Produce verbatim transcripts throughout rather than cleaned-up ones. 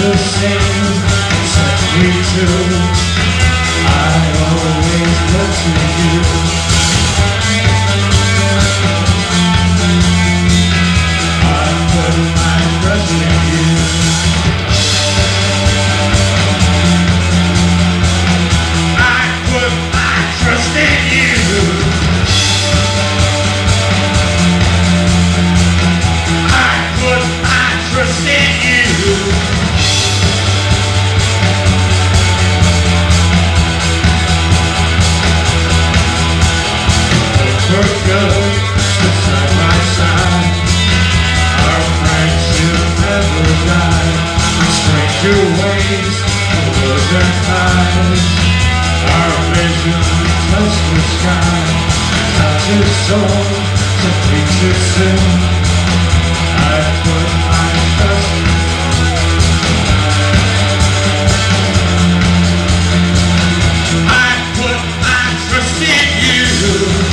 the same, set me true. I always look to you. I put my trust in you. I put my trust in you. I put my trust in you. We're good, side by side. Our friendship never died. Stranger ways, other ties. Our vision touched the sky. Touch his soul, to reach it soon. I put my trust in you. I put my trust in you.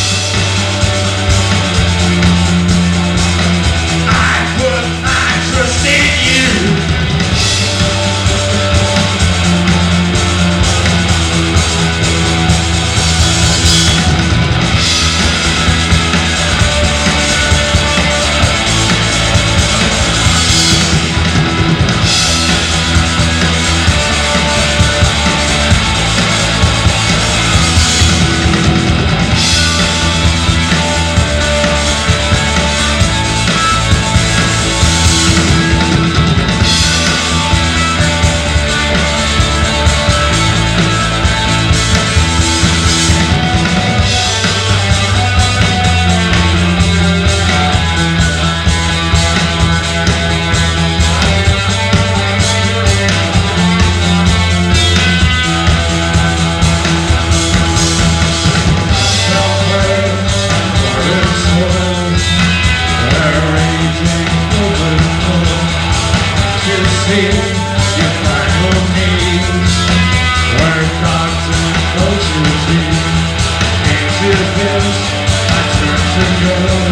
Your final needs, where gods and cultures be. Into this, I turn to go.